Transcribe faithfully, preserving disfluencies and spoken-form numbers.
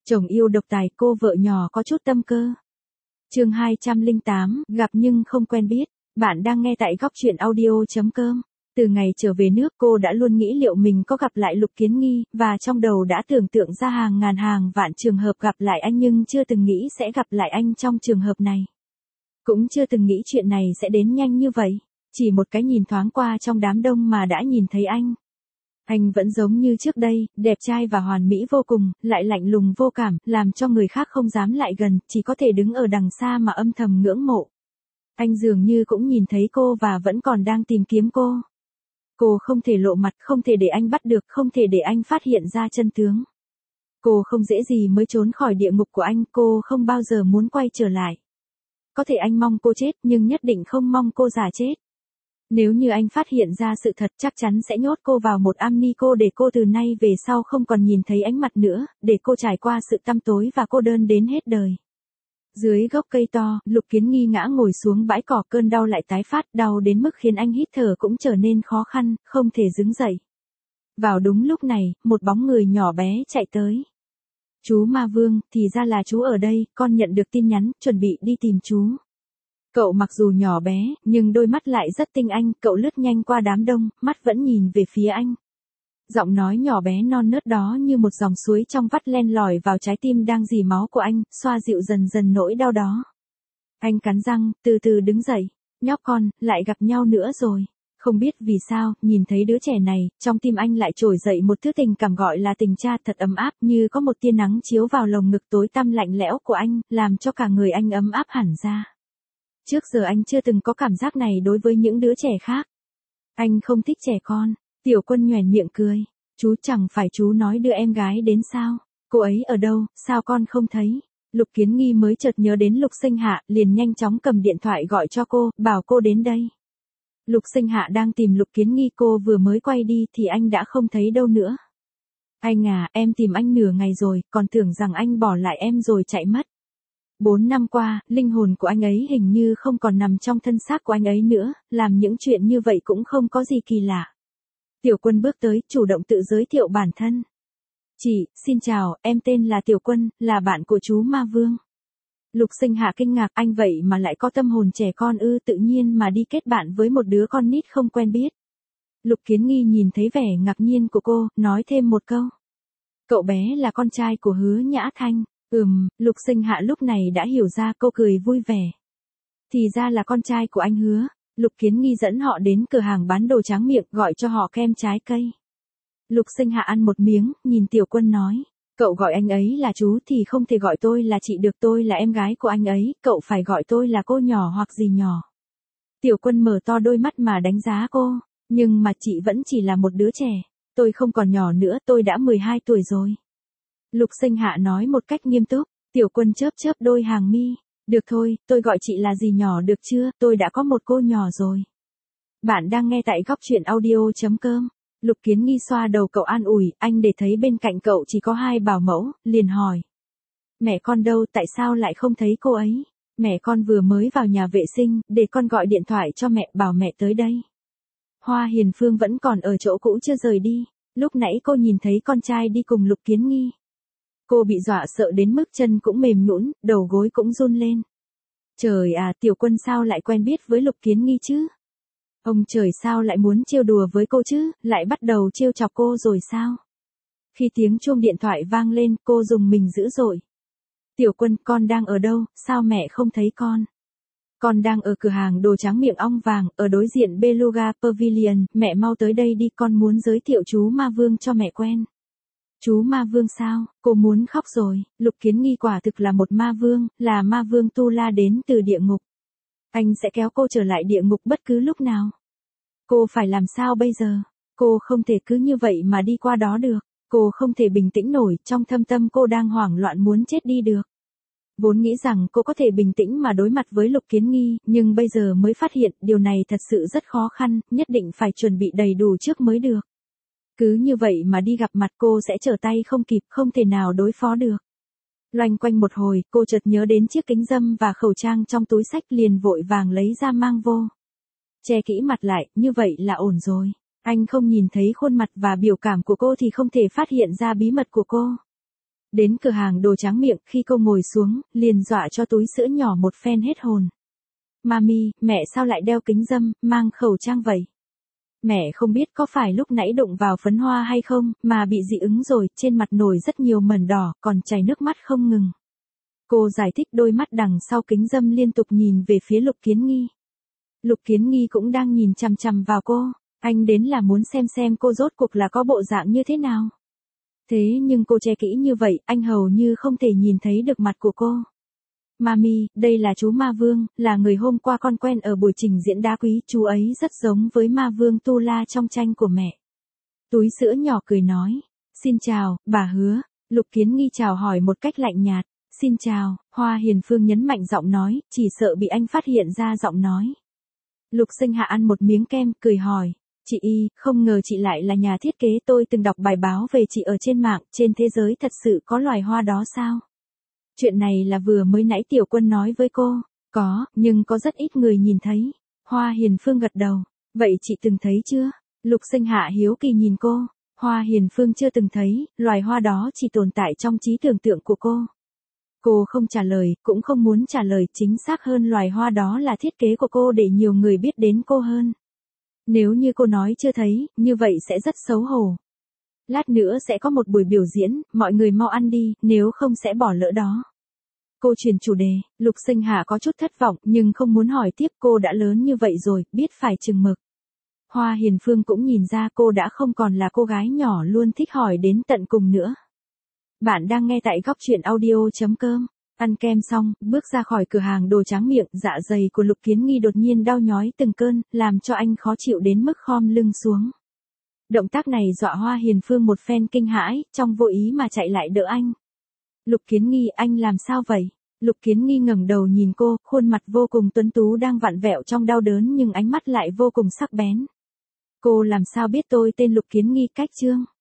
Chồng yêu độc tài, cô vợ nhỏ có chút tâm cơ. Chương hai trăm lẻ tám, gặp nhưng không quen biết. Bạn đang nghe tại góc truyện audio chấm com. Từ ngày trở về nước cô đã luôn nghĩ liệu mình có gặp lại Lục Kiến Nghi, và trong đầu đã tưởng tượng ra hàng ngàn hàng vạn trường hợp gặp lại anh nhưng chưa từng nghĩ sẽ gặp lại anh trong trường hợp này. Cũng chưa từng nghĩ chuyện này sẽ đến nhanh như vậy. Chỉ một cái nhìn thoáng qua trong đám đông mà đã nhìn thấy anh. Anh vẫn giống như trước đây, đẹp trai và hoàn mỹ vô cùng, lại lạnh lùng vô cảm, làm cho người khác không dám lại gần, chỉ có thể đứng ở đằng xa mà âm thầm ngưỡng mộ. Anh dường như cũng nhìn thấy cô và vẫn còn đang tìm kiếm cô. Cô không thể lộ mặt, không thể để anh bắt được, không thể để anh phát hiện ra chân tướng. Cô không dễ gì mới trốn khỏi địa ngục của anh, cô không bao giờ muốn quay trở lại. Có thể anh mong cô chết, nhưng nhất định không mong cô già chết. Nếu như anh phát hiện ra sự thật chắc chắn sẽ nhốt cô vào một am ni cô để cô từ nay về sau không còn nhìn thấy ánh mặt nữa, để cô trải qua sự tăm tối và cô đơn đến hết đời. Dưới gốc cây to, Lục Kiến Nghi ngã ngồi xuống bãi cỏ, cơn đau lại tái phát, đau đến mức khiến anh hít thở cũng trở nên khó khăn, không thể đứng dậy. Vào đúng lúc này, một bóng người nhỏ bé chạy tới. Chú Ma Vương, thì ra là chú ở đây, con nhận được tin nhắn, chuẩn bị đi tìm chú. Cậu mặc dù nhỏ bé, nhưng đôi mắt lại rất tinh anh, cậu lướt nhanh qua đám đông, mắt vẫn nhìn về phía anh. Giọng nói nhỏ bé non nớt đó như một dòng suối trong vắt len lỏi vào trái tim đang rỉ máu của anh, xoa dịu dần dần nỗi đau đó. Anh cắn răng, từ từ đứng dậy. Nhóc con, lại gặp nhau nữa rồi. Không biết vì sao, nhìn thấy đứa trẻ này, trong tim anh lại trỗi dậy một thứ tình cảm gọi là tình cha thật ấm áp, như có một tia nắng chiếu vào lồng ngực tối tăm lạnh lẽo của anh, làm cho cả người anh ấm áp hẳn ra. Trước giờ anh chưa từng có cảm giác này đối với những đứa trẻ khác. Anh không thích trẻ con. Tiểu Quân nhoẻn miệng cười. Chú chẳng phải chú nói đưa em gái đến sao? Cô ấy ở đâu, sao con không thấy? Lục Kiến Nghi mới chợt nhớ đến Lục Sinh Hạ, liền nhanh chóng cầm điện thoại gọi cho cô, bảo cô đến đây. Lục Sinh Hạ đang tìm Lục Kiến Nghi, cô vừa mới quay đi thì anh đã không thấy đâu nữa. Anh à, em tìm anh nửa ngày rồi, còn tưởng rằng anh bỏ lại em rồi chạy mất. Bốn năm qua, linh hồn của anh ấy hình như không còn nằm trong thân xác của anh ấy nữa, làm những chuyện như vậy cũng không có gì kỳ lạ. Tiểu Quân bước tới, chủ động tự giới thiệu bản thân. Chị, xin chào, em tên là Tiểu Quân, là bạn của chú Ma Vương. Lục Sinh Hạ kinh ngạc, anh vậy mà lại có tâm hồn trẻ con ư, tự nhiên mà đi kết bạn với một đứa con nít không quen biết. Lục Kiến Nghi nhìn thấy vẻ ngạc nhiên của cô, nói thêm một câu. Cậu bé là con trai của Hứa Nhã Thanh. Ừm, Lục Sinh Hạ lúc này đã hiểu ra, cô cười vui vẻ. Thì ra là con trai của anh Hứa. Lục Kiến Nghi dẫn họ đến cửa hàng bán đồ tráng miệng, gọi cho họ kem trái cây. Lục Sinh Hạ ăn một miếng, nhìn Tiểu Quân nói. Cậu gọi anh ấy là chú thì không thể gọi tôi là chị được, tôi là em gái của anh ấy, cậu phải gọi tôi là cô nhỏ hoặc gì nhỏ. Tiểu Quân mở to đôi mắt mà đánh giá cô, nhưng mà chị vẫn chỉ là một đứa trẻ, tôi không còn nhỏ nữa, tôi đã mười hai tuổi rồi. Lục Sinh Hạ nói một cách nghiêm túc. Tiểu Quân chớp chớp đôi hàng mi. Được thôi, tôi gọi chị là gì nhỏ được chưa, tôi đã có một cô nhỏ rồi. Bạn đang nghe tại góc truyện audio chấm com. Lục Kiến Nghi xoa đầu cậu an ủi, anh để thấy bên cạnh cậu chỉ có hai bảo mẫu, liền hỏi. Mẹ con đâu, tại sao lại không thấy cô ấy? Mẹ con vừa mới vào nhà vệ sinh, để con gọi điện thoại cho mẹ, bảo mẹ tới đây. Hoa Hiền Phương vẫn còn ở chỗ cũ chưa rời đi. Lúc nãy cô nhìn thấy con trai đi cùng Lục Kiến Nghi. Cô bị dọa sợ đến mức chân cũng mềm nhũn, đầu gối cũng run lên. Trời à, Tiểu Quân sao lại quen biết với Lục Kiến Nghi chứ? Ông trời sao lại muốn trêu đùa với cô chứ, lại bắt đầu trêu chọc cô rồi sao? Khi tiếng chuông điện thoại vang lên, cô rùng mình dữ dội. Tiểu Quân, con đang ở đâu, sao mẹ không thấy con? Con đang ở cửa hàng đồ tráng miệng ong vàng, ở đối diện Beluga Pavilion, mẹ mau tới đây đi, con muốn giới thiệu chú Ma Vương cho mẹ quen. Chú Ma Vương sao, cô muốn khóc rồi. Lục Kiến Nghi quả thực là một ma vương, là ma vương tu la đến từ địa ngục. Anh sẽ kéo cô trở lại địa ngục bất cứ lúc nào. Cô phải làm sao bây giờ? Cô không thể cứ như vậy mà đi qua đó được. Cô không thể bình tĩnh nổi, trong thâm tâm cô đang hoảng loạn muốn chết đi được. Vốn nghĩ rằng cô có thể bình tĩnh mà đối mặt với Lục Kiến Nghi, nhưng bây giờ mới phát hiện điều này thật sự rất khó khăn, nhất định phải chuẩn bị đầy đủ trước mới được. Cứ như vậy mà đi gặp mặt cô sẽ trở tay không kịp, không thể nào đối phó được. Loanh quanh một hồi, cô chợt nhớ đến chiếc kính râm và khẩu trang trong túi xách, liền vội vàng lấy ra mang vô. Che kỹ mặt lại, như vậy là ổn rồi. Anh không nhìn thấy khuôn mặt và biểu cảm của cô thì không thể phát hiện ra bí mật của cô. Đến cửa hàng đồ tráng miệng, khi cô ngồi xuống, liền dọa cho túi sữa nhỏ một phen hết hồn. Mami, mẹ sao lại đeo kính râm, mang khẩu trang vậy? Mẹ không biết có phải lúc nãy đụng vào phấn hoa hay không, mà bị dị ứng rồi, trên mặt nổi rất nhiều mẩn đỏ, còn chảy nước mắt không ngừng. Cô giải thích, đôi mắt đằng sau kính râm liên tục nhìn về phía Lục Kiến Nghi. Lục Kiến Nghi cũng đang nhìn chằm chằm vào cô, anh đến là muốn xem xem cô rốt cuộc là có bộ dạng như thế nào. Thế nhưng cô che kỹ như vậy, anh hầu như không thể nhìn thấy được mặt của cô. Mami, đây là chú Ma Vương, là người hôm qua con quen ở buổi trình diễn đá quý, chú ấy rất giống với Ma Vương Tu La trong tranh của mẹ. Túi sữa nhỏ cười nói, xin chào, bà Hứa. Lục Kiến Nghi chào hỏi một cách lạnh nhạt, xin chào. Hoa Hiền Phương nhấn mạnh giọng nói, chỉ sợ bị anh phát hiện ra giọng nói. Lục Sinh Hạ ăn một miếng kem, cười hỏi, chị Y, không ngờ chị lại là nhà thiết kế, tôi từng đọc bài báo về chị ở trên mạng, trên thế giới thật sự có loài hoa đó sao? Chuyện này là vừa mới nãy Tiểu Quân nói với cô, có, nhưng có rất ít người nhìn thấy. Hoa Hiền Phương gật đầu, vậy chị từng thấy chưa? Lục Sinh Hạ hiếu kỳ nhìn cô, Hoa Hiền Phương chưa từng thấy, loài hoa đó chỉ tồn tại trong trí tưởng tượng của cô. Cô không trả lời, cũng không muốn trả lời, chính xác hơn loài hoa đó là thiết kế của cô để nhiều người biết đến cô hơn. Nếu như cô nói chưa thấy, như vậy sẽ rất xấu hổ. Lát nữa sẽ có một buổi biểu diễn, mọi người mau ăn đi, nếu không sẽ bỏ lỡ đó. Cô chuyển chủ đề, Lục Sinh Hạ có chút thất vọng, nhưng không muốn hỏi tiếp, cô đã lớn như vậy rồi, biết phải chừng mực. Hoa Hiền Phương cũng nhìn ra cô đã không còn là cô gái nhỏ luôn thích hỏi đến tận cùng nữa. Bạn đang nghe tại góc truyện audio.com. Ăn kem xong, bước ra khỏi cửa hàng đồ tráng miệng, dạ dày của Lục Kiến Nghi đột nhiên đau nhói từng cơn, làm cho anh khó chịu đến mức khom lưng xuống. Động tác này dọa Hoa Hiền Phương một phen kinh hãi, trong vô ý mà chạy lại đỡ anh. Lục Kiến Nghi, anh làm sao vậy? Lục Kiến Nghi ngẩng đầu nhìn cô, khuôn mặt vô cùng tuấn tú đang vặn vẹo trong đau đớn nhưng ánh mắt lại vô cùng sắc bén. Cô làm sao biết tôi tên Lục Kiến Nghi? Cách Trương.